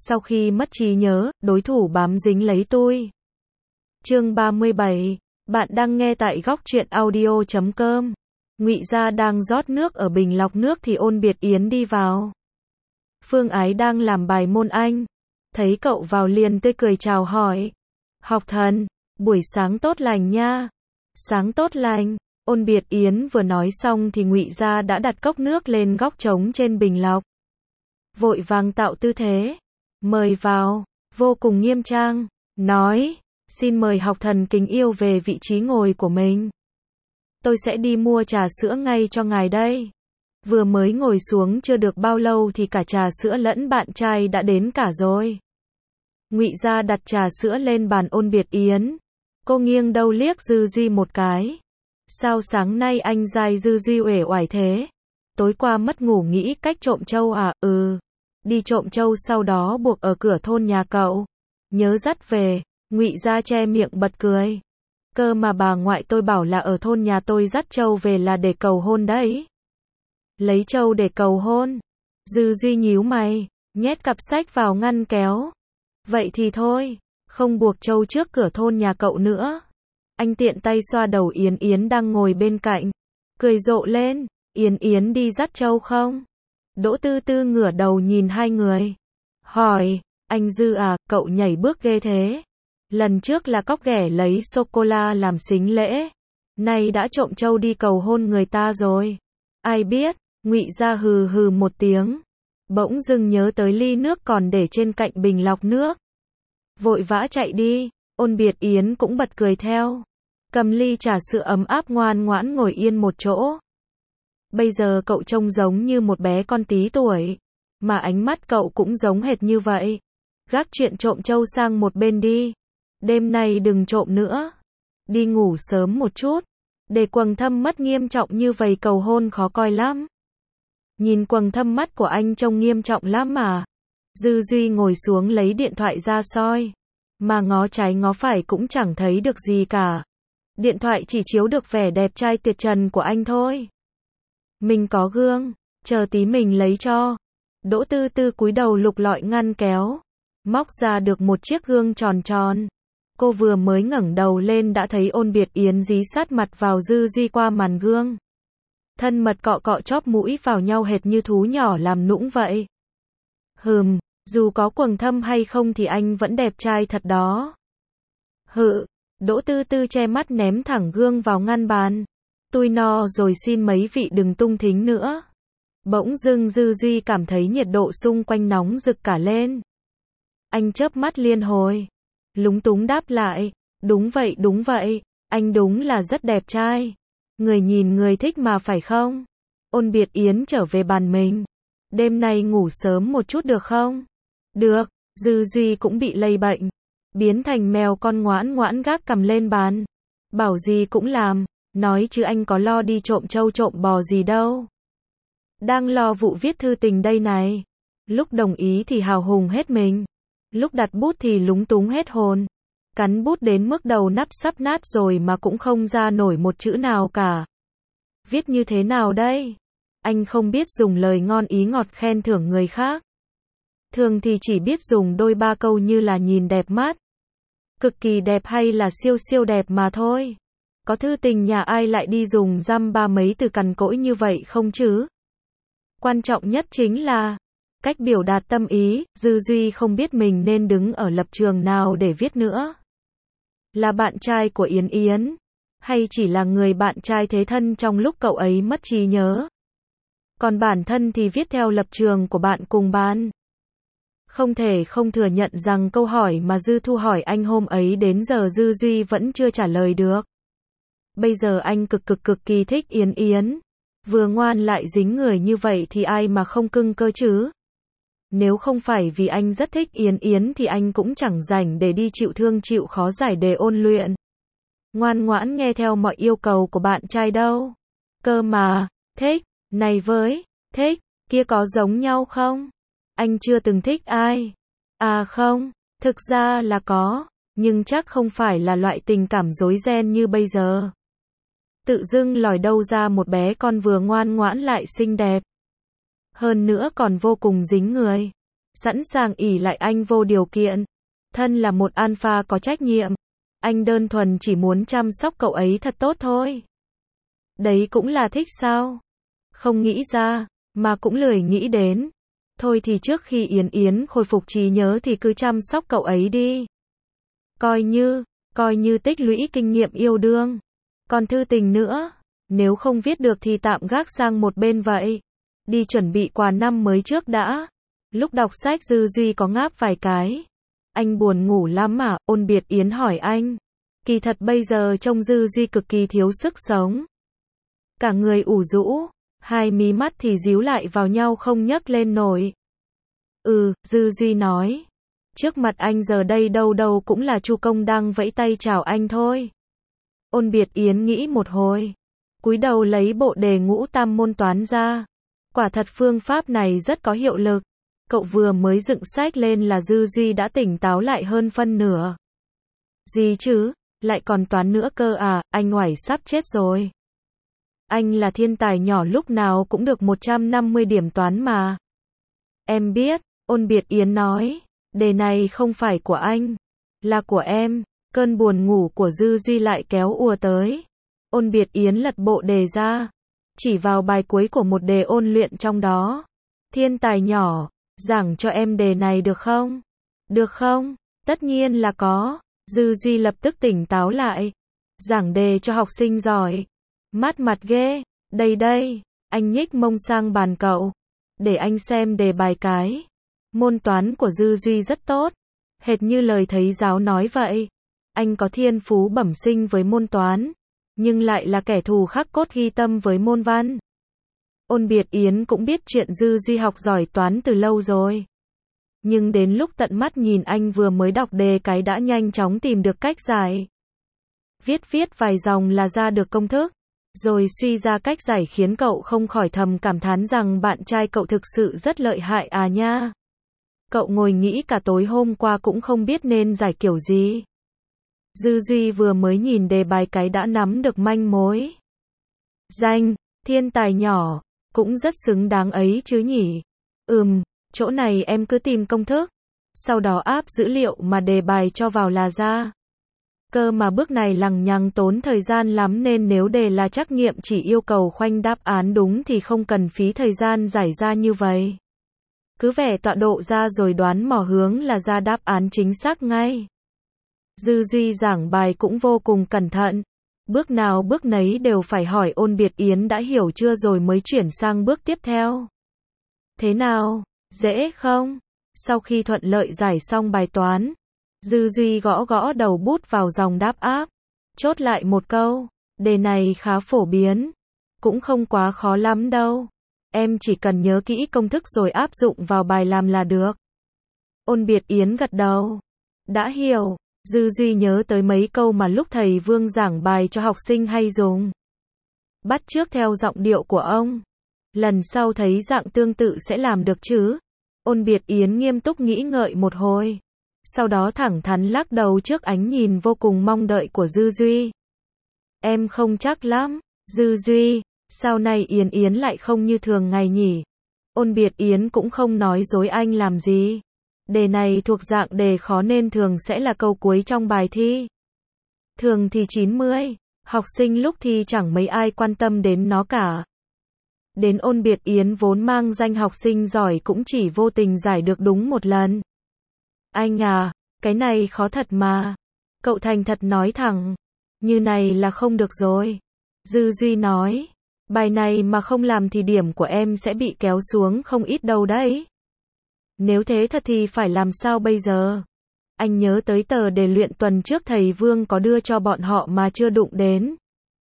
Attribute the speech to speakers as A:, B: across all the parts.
A: Sau khi mất trí nhớ, đối thủ bám dính lấy tôi. Chương 37. Bạn đang nghe tại góc truyện audio.com. Ngụy Gia đang rót nước ở bình lọc nước thì Ôn Biệt Yến đi vào. Phương Ái đang làm bài môn Anh. Thấy cậu vào liền tươi cười chào hỏi. Học thần, buổi sáng tốt lành nha. Sáng tốt lành. Ôn Biệt Yến vừa nói xong thì Ngụy Gia đã đặt cốc nước lên góc trống trên bình lọc. Vội vàng tạo tư thế. Mời vào, vô cùng nghiêm trang, nói, xin mời học thần kính yêu về vị trí ngồi của mình. Tôi sẽ đi mua trà sữa ngay cho ngài đây. Vừa mới ngồi xuống chưa được bao lâu thì cả trà sữa lẫn bạn trai đã đến cả rồi. Ngụy Gia đặt trà sữa lên bàn Ôn Biệt Yến. Cô nghiêng đầu liếc Dư Duy một cái. Sao sáng nay anh dai Dư Duy uể oải thế? Tối qua mất ngủ nghĩ cách trộm trâu à? Đi trộm trâu sau đó buộc ở cửa thôn nhà cậu. Nhớ dắt về. Ngụy Gia che miệng bật cười. Cơ mà bà ngoại tôi bảo là ở thôn nhà tôi dắt trâu về là để cầu hôn đấy. Lấy trâu để cầu hôn. Dư Duy nhíu mày, nhét cặp sách vào ngăn kéo. Vậy thì thôi, không buộc trâu trước cửa thôn nhà cậu nữa. Anh tiện tay xoa đầu Yến Yến đang ngồi bên cạnh. Cười rộ lên, Yến Yến đi dắt trâu không? Đỗ Tư Tư ngửa đầu nhìn hai người. Hỏi, anh Dư à, cậu nhảy bước ghê thế. Lần trước là cóc ghẻ lấy sô-cô-la làm sính lễ. Nay đã trộm trâu đi cầu hôn người ta rồi. Ai biết, Ngụy Gia hừ hừ một tiếng. Bỗng dưng nhớ tới ly nước còn để trên cạnh bình lọc nước. Vội vã chạy đi, Ôn Biệt Yến cũng bật cười theo. Cầm ly trà sữa ấm áp ngoan ngoãn ngồi yên một chỗ. Bây giờ cậu trông giống như một bé con tí tuổi. Mà ánh mắt cậu cũng giống hệt như vậy. Gác chuyện trộm trâu sang một bên đi. Đêm nay đừng trộm nữa. Đi ngủ sớm một chút. Để quầng thâm mắt nghiêm trọng như vậy cầu hôn khó coi lắm. Nhìn quầng thâm mắt của anh trông nghiêm trọng lắm mà. Dư Duy ngồi xuống lấy điện thoại ra soi. Mà ngó trái ngó phải cũng chẳng thấy được gì cả. Điện thoại chỉ chiếu được vẻ đẹp trai tuyệt trần của anh thôi. Mình có gương, chờ tí mình lấy cho. Đỗ Tư Tư cúi đầu lục lọi ngăn kéo. Móc ra được một chiếc gương tròn tròn. Cô vừa mới ngẩng đầu lên đã thấy Ôn Biệt Yến dí sát mặt vào Dư Duy qua màn gương. Thân mật cọ cọ chóp mũi vào nhau hệt như thú nhỏ làm nũng vậy. Dù có quầng thâm hay không thì anh vẫn đẹp trai thật đó. Đỗ Tư Tư che mắt ném thẳng gương vào ngăn bàn. Tôi no rồi xin mấy vị đừng tung thính nữa. Bỗng dưng Dư Duy cảm thấy nhiệt độ xung quanh nóng rực cả lên. Anh chớp mắt liên hồi. Lúng túng đáp lại. Đúng vậy, anh đúng là rất đẹp trai. Người nhìn người thích mà phải không? Ôn Biệt Yến trở về bàn mình. Đêm nay ngủ sớm một chút được không? Được, Dư Duy cũng bị lây bệnh. Biến thành mèo con ngoãn ngoãn gác cầm lên bàn. Bảo gì cũng làm, nói chứ anh có lo đi trộm trâu trộm bò gì đâu. Đang lo vụ viết thư tình đây này. Lúc đồng ý thì hào hùng hết mình. Lúc đặt bút thì lúng túng hết hồn. Cắn bút đến mức đầu nắp sắp nát rồi mà cũng không ra nổi một chữ nào cả. Viết như thế nào đây? Anh không biết dùng lời ngon ý ngọt khen thưởng người khác. Thường thì chỉ biết dùng đôi ba câu như là nhìn đẹp mắt, cực kỳ đẹp hay là siêu siêu đẹp mà thôi. Có thư tình nhà ai lại đi dùng dăm ba mấy từ cằn cỗi như vậy không chứ? Quan trọng nhất chính là cách biểu đạt tâm ý. Dư Duy không biết mình nên đứng ở lập trường nào để viết nữa. Là bạn trai của Yến Yến, hay chỉ là người bạn trai thế thân trong lúc cậu ấy mất trí nhớ? Còn bản thân thì viết theo lập trường của bạn cùng ban. Không thể không thừa nhận rằng câu hỏi mà Dư Thu hỏi anh hôm ấy đến giờ Dư Duy vẫn chưa trả lời được. Bây giờ anh cực kỳ thích Yến Yến. Vừa ngoan lại dính người như vậy thì ai mà không cưng cơ chứ? Nếu không phải vì anh rất thích Yến Yến thì anh cũng chẳng rảnh để đi chịu thương chịu khó giải đề ôn luyện. Ngoan ngoãn nghe theo mọi yêu cầu của bạn trai đâu. Cơ mà, thích, này với, thích, kia có giống nhau không? Anh chưa từng thích ai. À không, thực ra là có, nhưng chắc không phải là loại tình cảm rối ren như bây giờ. Tự dưng lòi đâu ra một bé con vừa ngoan ngoãn lại xinh đẹp. Hơn nữa còn vô cùng dính người. sẵn sàng ỷ lại anh vô điều kiện. Thân là một alpha có trách nhiệm, anh đơn thuần chỉ muốn chăm sóc cậu ấy thật tốt thôi. Đấy cũng là thích sao? Không nghĩ ra, mà cũng lười nghĩ đến. Thôi thì trước khi Yến Yến khôi phục trí nhớ thì cứ chăm sóc cậu ấy đi. Coi như tích lũy kinh nghiệm yêu đương. Còn thư tình nữa, nếu không viết được thì tạm gác sang một bên vậy. Đi chuẩn bị quà năm mới trước đã. Lúc đọc sách Dư Duy có ngáp vài cái. Anh buồn ngủ lắm à? Ôn Biệt Yến hỏi anh. Kỳ thật bây giờ trông Dư Duy cực kỳ thiếu sức sống. Cả người ủ rũ, hai mí mắt thì díu lại vào nhau không nhấc lên nổi. Dư Duy nói. Trước mặt anh giờ đây đâu đâu cũng là Chu Công đang vẫy tay chào anh thôi. Ôn Biệt Yến nghĩ một hồi, cúi đầu lấy bộ đề ngũ tam môn toán ra. Quả thật phương pháp này rất có hiệu lực. Cậu vừa mới dựng sách lên là Dư Duy đã tỉnh táo lại hơn phân nửa. Gì chứ, lại còn toán nữa cơ à, anh Ngoải sắp chết rồi. Anh là thiên tài nhỏ lúc nào cũng được 150 điểm toán mà. Em biết, Ôn Biệt Yến nói, đề này không phải của anh, là của em. Cơn buồn ngủ của Dư Duy lại kéo ùa tới. Ôn Biệt Yến lật bộ đề ra, chỉ vào bài cuối của một đề ôn luyện trong đó. Thiên tài nhỏ, giảng cho em đề này được không? Được không? Tất nhiên là có. Dư Duy lập tức tỉnh táo lại. Giảng đề cho học sinh giỏi. Mát mặt ghê. Đây, anh nhích mông sang bàn cậu. Để anh xem đề bài cái. Môn toán của Dư Duy rất tốt. Hệt như lời thầy giáo nói vậy. Anh có thiên phú bẩm sinh với môn toán, nhưng lại là kẻ thù khắc cốt ghi tâm với môn văn. Ôn Biệt Yến cũng biết chuyện Dư Duy học giỏi toán từ lâu rồi. Nhưng đến lúc tận mắt nhìn anh vừa mới đọc đề cái đã nhanh chóng tìm được cách giải. Viết vài dòng là ra được công thức, rồi suy ra cách giải khiến cậu không khỏi thầm cảm thán rằng bạn trai cậu thực sự rất lợi hại à nha. Cậu ngồi nghĩ cả tối hôm qua cũng không biết nên giải kiểu gì. Dư Duy vừa mới nhìn đề bài cái đã nắm được manh mối. Danh, thiên tài nhỏ, cũng rất xứng đáng ấy chứ nhỉ. Chỗ này em cứ tìm công thức, sau đó áp dữ liệu mà đề bài cho vào là ra. Cơ mà bước này lằng nhằng tốn thời gian lắm nên nếu đề là trắc nghiệm chỉ yêu cầu khoanh đáp án đúng thì không cần phí thời gian giải ra như vậy. Cứ vẽ tọa độ ra rồi đoán mò hướng là ra đáp án chính xác ngay. Dư Duy giảng bài cũng vô cùng cẩn thận. Bước nào bước nấy đều phải hỏi Ôn Biệt Yến đã hiểu chưa rồi mới chuyển sang bước tiếp theo. Thế nào? Dễ không? Sau khi thuận lợi giải xong bài toán, Dư Duy gõ đầu bút vào dòng đáp áp. Chốt lại một câu. Đề này khá phổ biến. Cũng không quá khó lắm đâu. Em chỉ cần nhớ kỹ công thức rồi áp dụng vào bài làm là được. Ôn Biệt Yến gật đầu. Đã hiểu. Dư Duy nhớ tới mấy câu mà lúc thầy Vương giảng bài cho học sinh hay dùng. Bắt chước theo giọng điệu của ông. Lần sau thấy dạng tương tự sẽ làm được chứ? Ôn Biệt Yến nghiêm túc nghĩ ngợi một hồi. Sau đó thẳng thắn lắc đầu trước ánh nhìn vô cùng mong đợi của Dư Duy. Em không chắc lắm. Dư Duy, sao nay Yến Yến lại không như thường ngày nhỉ? Ôn Biệt Yến cũng không nói dối anh làm gì. Đề này thuộc dạng đề khó nên thường sẽ là câu cuối trong bài thi. Thường thì 90, học sinh lúc thi chẳng mấy ai quan tâm đến nó cả. Đến Ôn Biệt Yến vốn mang danh học sinh giỏi cũng chỉ vô tình giải được đúng một lần. Anh à, cái này khó thật mà. Cậu thành thật nói thẳng. Như này là không được rồi. Dư Duy nói. Bài này mà không làm thì điểm của em sẽ bị kéo xuống không ít đâu đấy. Nếu thế thật thì phải làm sao bây giờ? Anh nhớ tới tờ đề luyện tuần trước thầy Vương có đưa cho bọn họ mà chưa đụng đến.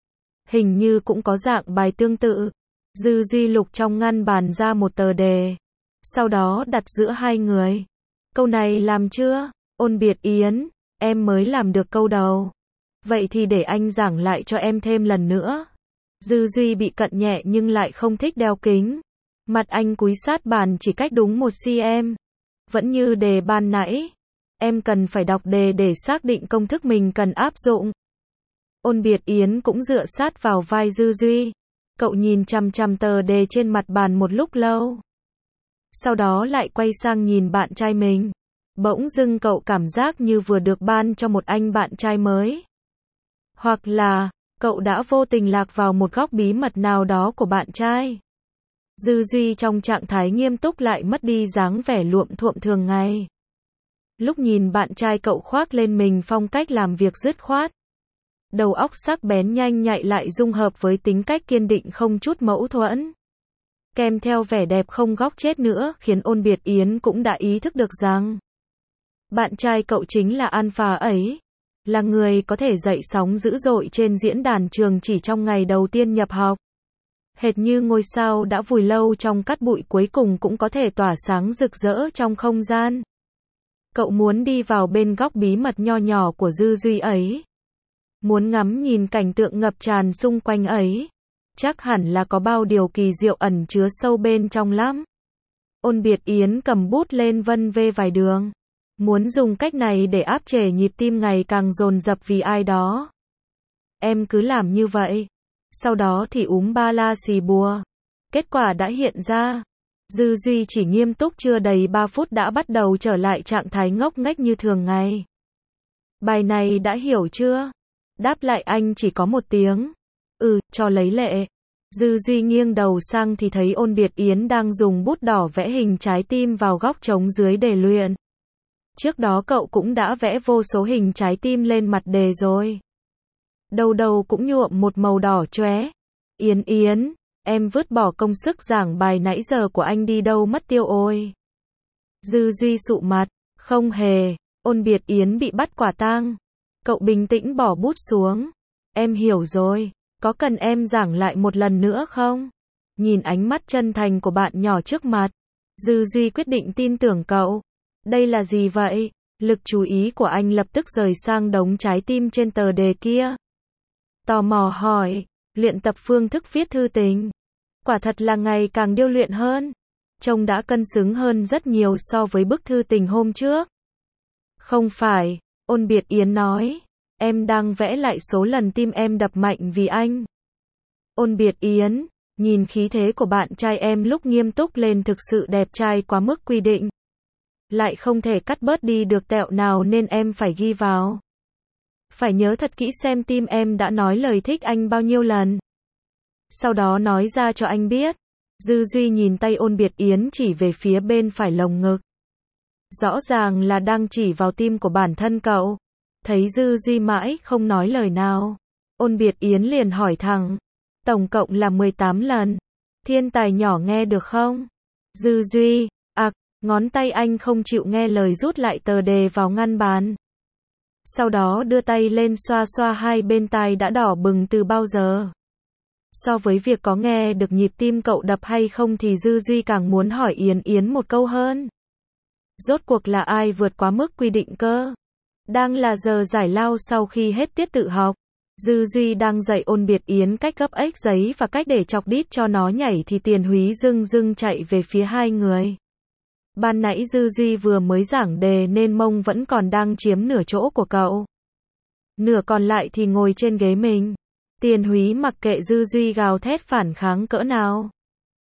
A: Hình như cũng có dạng bài tương tự. Dư Duy lục trong ngăn bàn ra một tờ đề. Sau đó đặt giữa hai người. Câu này làm chưa? Ôn Biệt Yến, em mới làm được câu đầu. Vậy thì để anh giảng lại cho em thêm lần nữa. Dư Duy bị cận nhẹ nhưng lại không thích đeo kính. Mặt anh cúi sát bàn chỉ cách đúng 1 cm. Vẫn như đề ban nãy. Em cần phải đọc đề để xác định công thức mình cần áp dụng. Ôn Biệt Yến cũng dựa sát vào vai Dư Duy. Cậu nhìn chằm chằm tờ đề trên mặt bàn một lúc lâu. sau đó lại quay sang nhìn bạn trai mình. Bỗng dưng cậu cảm giác như vừa được ban cho một anh bạn trai mới. Hoặc là, cậu đã vô tình lạc vào một góc bí mật nào đó của bạn trai. Dư Duy trong trạng thái nghiêm túc lại mất đi dáng vẻ luộm thuộm thường ngày. Lúc nhìn bạn trai cậu khoác lên mình phong cách làm việc dứt khoát. Đầu óc sắc bén nhanh nhạy lại dung hợp với tính cách kiên định không chút mâu thuẫn. Kèm theo vẻ đẹp không góc chết nữa khiến Ôn Biệt Yến cũng đã ý thức được rằng bạn trai cậu chính là alpha ấy. Là người có thể dậy sóng dữ dội trên diễn đàn trường chỉ trong ngày đầu tiên nhập học. Hệt như ngôi sao đã vùi lâu trong cát bụi cuối cùng cũng có thể tỏa sáng rực rỡ trong không gian. Cậu muốn đi vào bên góc bí mật nho nhỏ của Dư Duy ấy. Muốn ngắm nhìn cảnh tượng ngập tràn xung quanh ấy. Chắc hẳn là có bao điều kỳ diệu ẩn chứa sâu bên trong lắm. Ôn Biệt Yến cầm bút lên vân vê vài đường. Muốn dùng cách này để áp chế nhịp tim ngày càng dồn dập vì ai đó. Em cứ làm như vậy. Sau đó thì ba la xì bùa. Kết quả đã hiện ra. Dư Duy chỉ nghiêm túc chưa đầy 3 phút đã bắt đầu trở lại trạng thái ngốc nghếch như thường ngày. Bài này đã hiểu chưa? Đáp lại anh chỉ có một tiếng. Cho lấy lệ. Dư Duy nghiêng đầu sang thì thấy Ôn Biệt Yến đang dùng bút đỏ vẽ hình trái tim vào góc trống dưới đề luyện. Trước đó cậu cũng đã vẽ vô số hình trái tim lên mặt đề rồi. Đầu đầu cũng nhuộm một màu đỏ chóe. Yến, em vứt bỏ công sức giảng bài nãy giờ của anh đi đâu mất tiêu ôi. Dư Duy sụ mặt, không hề. Ôn Biệt Yến bị bắt quả tang. Cậu bình tĩnh bỏ bút xuống. Em hiểu rồi, có cần em giảng lại một lần nữa không? Nhìn ánh mắt chân thành của bạn nhỏ trước mặt, Dư Duy quyết định tin tưởng cậu. Đây là gì vậy? Lực chú ý của anh lập tức rời sang đống trái tim trên tờ đề kia. Tò mò hỏi, luyện tập phương thức viết thư tình. Quả thật là ngày càng điêu luyện hơn. Trông đã cân xứng hơn rất nhiều so với bức thư tình hôm trước. Không phải, Ôn Biệt Yến nói. Em đang vẽ lại số lần tim em đập mạnh vì anh. Ôn Biệt Yến, nhìn khí thế của bạn trai em lúc nghiêm túc lên thực sự đẹp trai quá mức quy định. Lại không thể cắt bớt đi được tẹo nào nên em phải ghi vào. Phải nhớ thật kỹ xem tim em đã nói lời thích anh bao nhiêu lần. Sau đó nói ra cho anh biết. Dư Duy nhìn tay Ôn Biệt Yến chỉ về phía bên phải lồng ngực. Rõ ràng là đang chỉ vào tim của bản thân cậu. Thấy Dư Duy mãi không nói lời nào. Ôn Biệt Yến liền hỏi thẳng. Tổng cộng là 18 lần. Thiên tài nhỏ nghe được không? Dư Duy, ngón tay anh không chịu nghe lời rút lại tờ đề vào ngăn bàn. Sau đó đưa tay lên xoa xoa hai bên tai đã đỏ bừng từ bao giờ. So với việc có nghe được nhịp tim cậu đập hay không thì Dư Duy càng muốn hỏi Yến một câu hơn. Rốt cuộc là ai vượt quá mức quy định cơ? Đang là giờ giải lao sau khi hết tiết tự học. Dư Duy đang dạy Ôn Biệt Yến cách gấp ếch giấy và cách để chọc đít cho nó nhảy thì Tiền Húy dưng chạy về phía hai người. Ban nãy Dư Duy vừa mới giảng đề nên mông vẫn còn đang chiếm nửa chỗ của cậu. Nửa còn lại thì ngồi trên ghế mình. Tiền Húy mặc kệ Dư Duy gào thét phản kháng cỡ nào.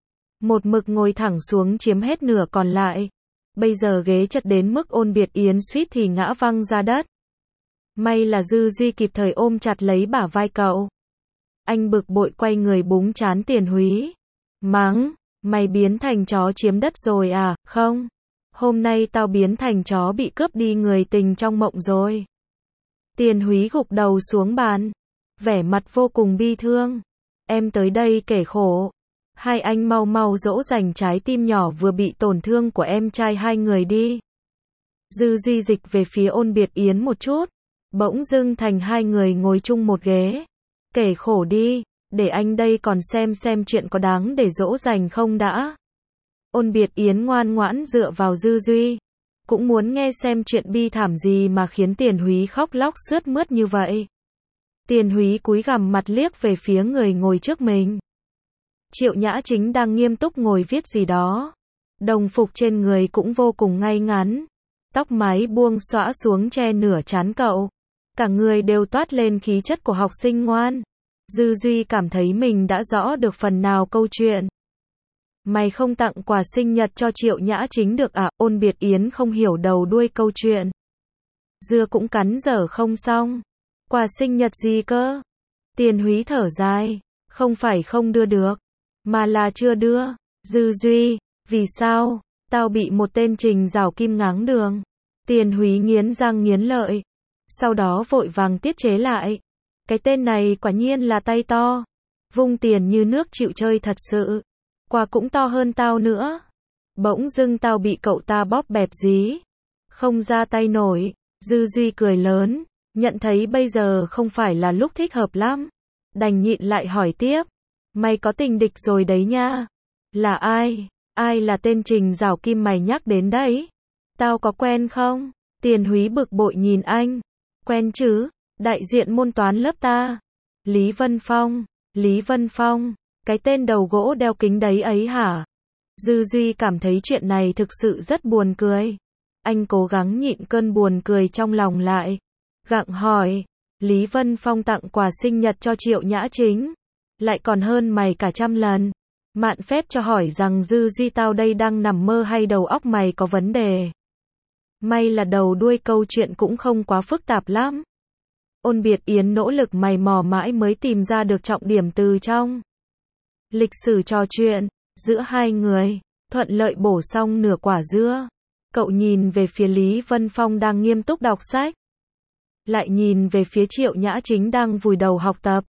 A: Một mực ngồi thẳng xuống chiếm hết nửa còn lại. Bây giờ ghế chật đến mức Ôn Biệt Yến suýt thì ngã văng ra đất. May là Dư Duy kịp thời ôm chặt lấy bả vai cậu. Anh bực bội quay người búng trán Tiền Húy. Mắng, mày biến thành chó chiếm đất rồi à, không? Hôm nay tao biến thành chó bị cướp đi người tình trong mộng rồi. Tiền Húy gục đầu xuống bàn. Vẻ mặt vô cùng bi thương. Em tới đây kể khổ. Hai anh mau dỗ dành trái tim nhỏ vừa bị tổn thương của em trai hai người đi. Dư Duy dịch về phía Ôn Biệt Yến một chút. Bỗng dưng thành hai người ngồi chung một ghế. Kể khổ đi, để anh đây còn xem chuyện có đáng để dỗ dành không đã. Ôn Biệt Yến ngoan ngoãn dựa vào Dư Duy. Cũng muốn nghe xem chuyện bi thảm gì mà khiến Tiền Húy khóc lóc sướt mướt như vậy. Tiền Húy cúi gằm mặt liếc về phía người ngồi trước mình. Triệu Nhã Chính đang nghiêm túc ngồi viết gì đó. Đồng phục trên người cũng vô cùng ngay ngắn. Tóc mái buông xõa xuống che nửa trán cậu. Cả người đều toát lên khí chất của học sinh ngoan. Dư Duy cảm thấy mình đã rõ được phần nào câu chuyện. Mày không tặng quà sinh nhật cho Triệu Nhã Chính được à? Ôn Biệt Yến không hiểu đầu đuôi câu chuyện. Dưa cũng cắn dở không xong. Quà sinh nhật gì cơ? Tiền Húy thở dài. Không phải không đưa được, mà là chưa đưa. Dư Duy, vì sao? Tao bị một tên Trình Giảo Kim ngáng đường. Tiền Húy nghiến răng nghiến lợi. Sau đó vội vàng tiết chế lại. Cái tên này quả nhiên là tay to. Vung tiền như nước chịu chơi thật sự. Quà cũng to hơn tao nữa. Bỗng dưng tao bị cậu ta bóp bẹp dí. Không ra tay nổi. Dư Duy cười lớn. Nhận thấy bây giờ không phải là lúc thích hợp lắm. Đành nhịn lại hỏi tiếp. Mày có tình địch rồi đấy nha. Là ai? Ai là tên Trình Giảo Kim mày nhắc đến đấy? Tao có quen không? Tiền Húy bực bội nhìn anh. Quen chứ, đại diện môn toán lớp ta. Lý Vân Phong. Lý Vân Phong, cái tên đầu gỗ đeo kính đấy ấy hả? Dư Duy cảm thấy chuyện này thực sự rất buồn cười. Anh cố gắng nhịn cơn buồn cười trong lòng lại. Gặng hỏi, Lý Vân Phong tặng quà sinh nhật cho Triệu Nhã Chính. Lại còn hơn mày cả 100 lần. Mạn phép cho hỏi rằng Dư Duy tao đây đang nằm mơ hay đầu óc mày có vấn đề. May là đầu đuôi câu chuyện cũng không quá phức tạp lắm. Ôn Biệt Yến nỗ lực mày mò mãi mới tìm ra được trọng điểm từ trong lịch sử trò chuyện giữa hai người, thuận lợi bổ xong nửa quả dưa. Cậu nhìn về phía Lý Vân Phong đang nghiêm túc đọc sách, lại nhìn về phía Triệu Nhã Chính đang vùi đầu học tập.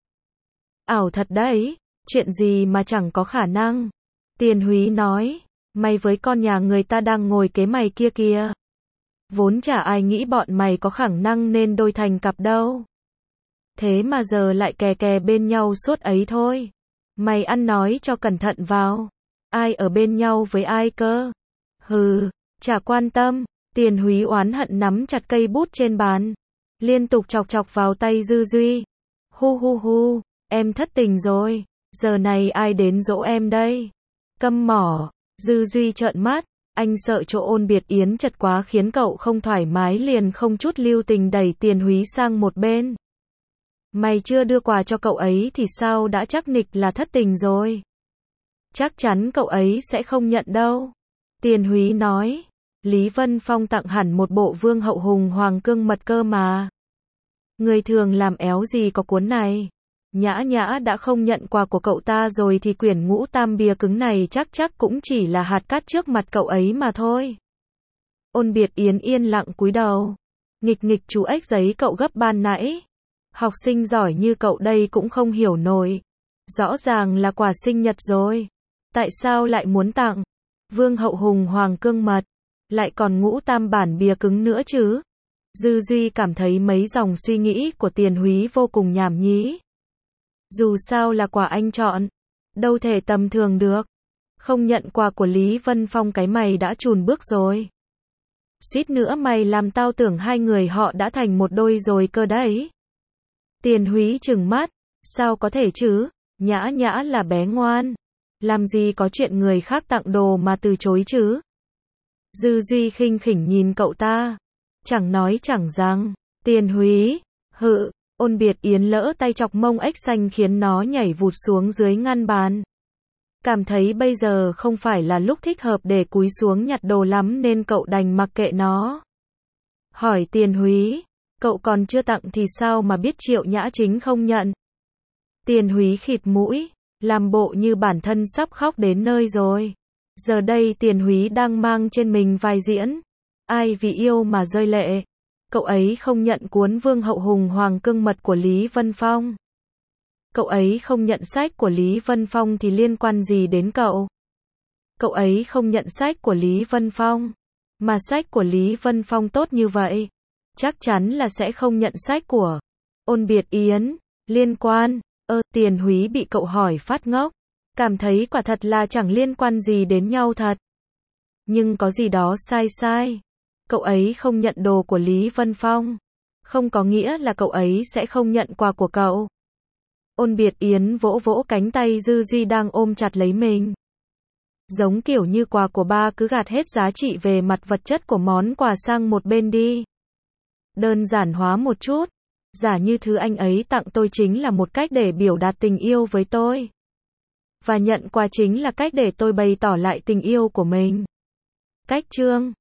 A: Ảo thật đấy, chuyện gì mà chẳng có khả năng. Tiền Húy nói, mày với con nhà người ta đang ngồi kế mày kia kìa. Vốn chả ai nghĩ bọn mày có khả năng nên đôi thành cặp đâu. Thế mà giờ lại kè kè bên nhau suốt ấy thôi. Mày ăn nói cho cẩn thận vào. Ai ở bên nhau với ai cơ? Hừ, chả quan tâm. Tiền Húy oán hận nắm chặt cây bút trên bàn. Liên tục chọc chọc vào tay Dư Duy. Hu hu hu, em thất tình rồi. Giờ này ai đến dỗ em đây? Câm mỏ. Dư Duy trợn mắt. Anh sợ chỗ Ôn Biệt Yến chật quá khiến cậu không thoải mái liền không chút lưu tình đẩy Tiền Húy sang một bên. Mày chưa đưa quà cho cậu ấy thì sao đã chắc nịch là thất tình rồi. Chắc chắn cậu ấy sẽ không nhận đâu. Tiền Húy nói. Lý Vân Phong tặng hẳn một bộ Vương Hậu Hùng Hoàng Cương Mật cơ mà. Người thường làm éo gì có cuốn này. Nhã Nhã đã không nhận quà của cậu ta rồi thì quyển Ngũ Tam bìa cứng này chắc cũng chỉ là hạt cát trước mặt cậu ấy mà thôi. Ôn Biệt Yến yên lặng cúi đầu. Nghịch nghịch chú ếch giấy cậu gấp ban nãy. Học sinh giỏi như cậu đây cũng không hiểu nổi. Rõ ràng là quà sinh nhật rồi. Tại sao lại muốn tặng Vương Hậu Hùng Hoàng Cương Mật, lại còn Ngũ Tam bản bìa cứng nữa chứ? Dư Duy cảm thấy mấy dòng suy nghĩ của Tiền Húy vô cùng nhảm nhí. Dù sao là quà anh chọn, đâu thể tầm thường được. Không nhận quà của Lý Vân Phong cái mày đã chùn bước rồi. Suýt nữa mày làm tao tưởng hai người họ đã thành một đôi rồi cơ đấy. Tiền Húy trừng mắt, sao có thể chứ? Nhã Nhã là bé ngoan, làm gì có chuyện người khác tặng đồ mà từ chối chứ? Dư Duy khinh khỉnh nhìn cậu ta, chẳng nói chẳng rằng. Tiền Húy, hự. Ôn Biệt Yến lỡ tay chọc mông ếch xanh khiến nó nhảy vụt xuống dưới ngăn bàn. Cảm thấy bây giờ không phải là lúc thích hợp để cúi xuống nhặt đồ lắm nên cậu đành mặc kệ nó. Hỏi Tiền Húy, cậu còn chưa tặng thì sao mà biết Triệu Nhã Chính không nhận? Tiền Húy khịt mũi, làm bộ như bản thân sắp khóc đến nơi rồi. Giờ đây Tiền Húy đang mang trên mình vai diễn. Ai vì yêu mà rơi lệ. Cậu ấy không nhận cuốn Vương Hậu Hùng Hoàng Cương Mật của Lý Vân Phong. Cậu ấy không nhận sách của Lý Vân Phong thì liên quan gì đến cậu? Cậu ấy không nhận sách của Lý Vân Phong. Mà sách của Lý Vân Phong tốt như vậy. Chắc chắn là sẽ không nhận sách của Ôn Biệt Yến. Liên quan? Tiền Húy bị cậu hỏi phát ngốc. Cảm thấy quả thật là chẳng liên quan gì đến nhau thật. Nhưng có gì đó sai. Cậu ấy không nhận đồ của Lý Vân Phong. Không có nghĩa là cậu ấy sẽ không nhận quà của cậu. Ôn Biệt Yến vỗ vỗ cánh tay Dư Duy đang ôm chặt lấy mình. Giống kiểu như quà của ba cứ gạt hết giá trị về mặt vật chất của món quà sang một bên đi. Đơn giản hóa một chút. Giả như thứ anh ấy tặng tôi chính là một cách để biểu đạt tình yêu với tôi. Và nhận quà chính là cách để tôi bày tỏ lại tình yêu của mình. Cách chương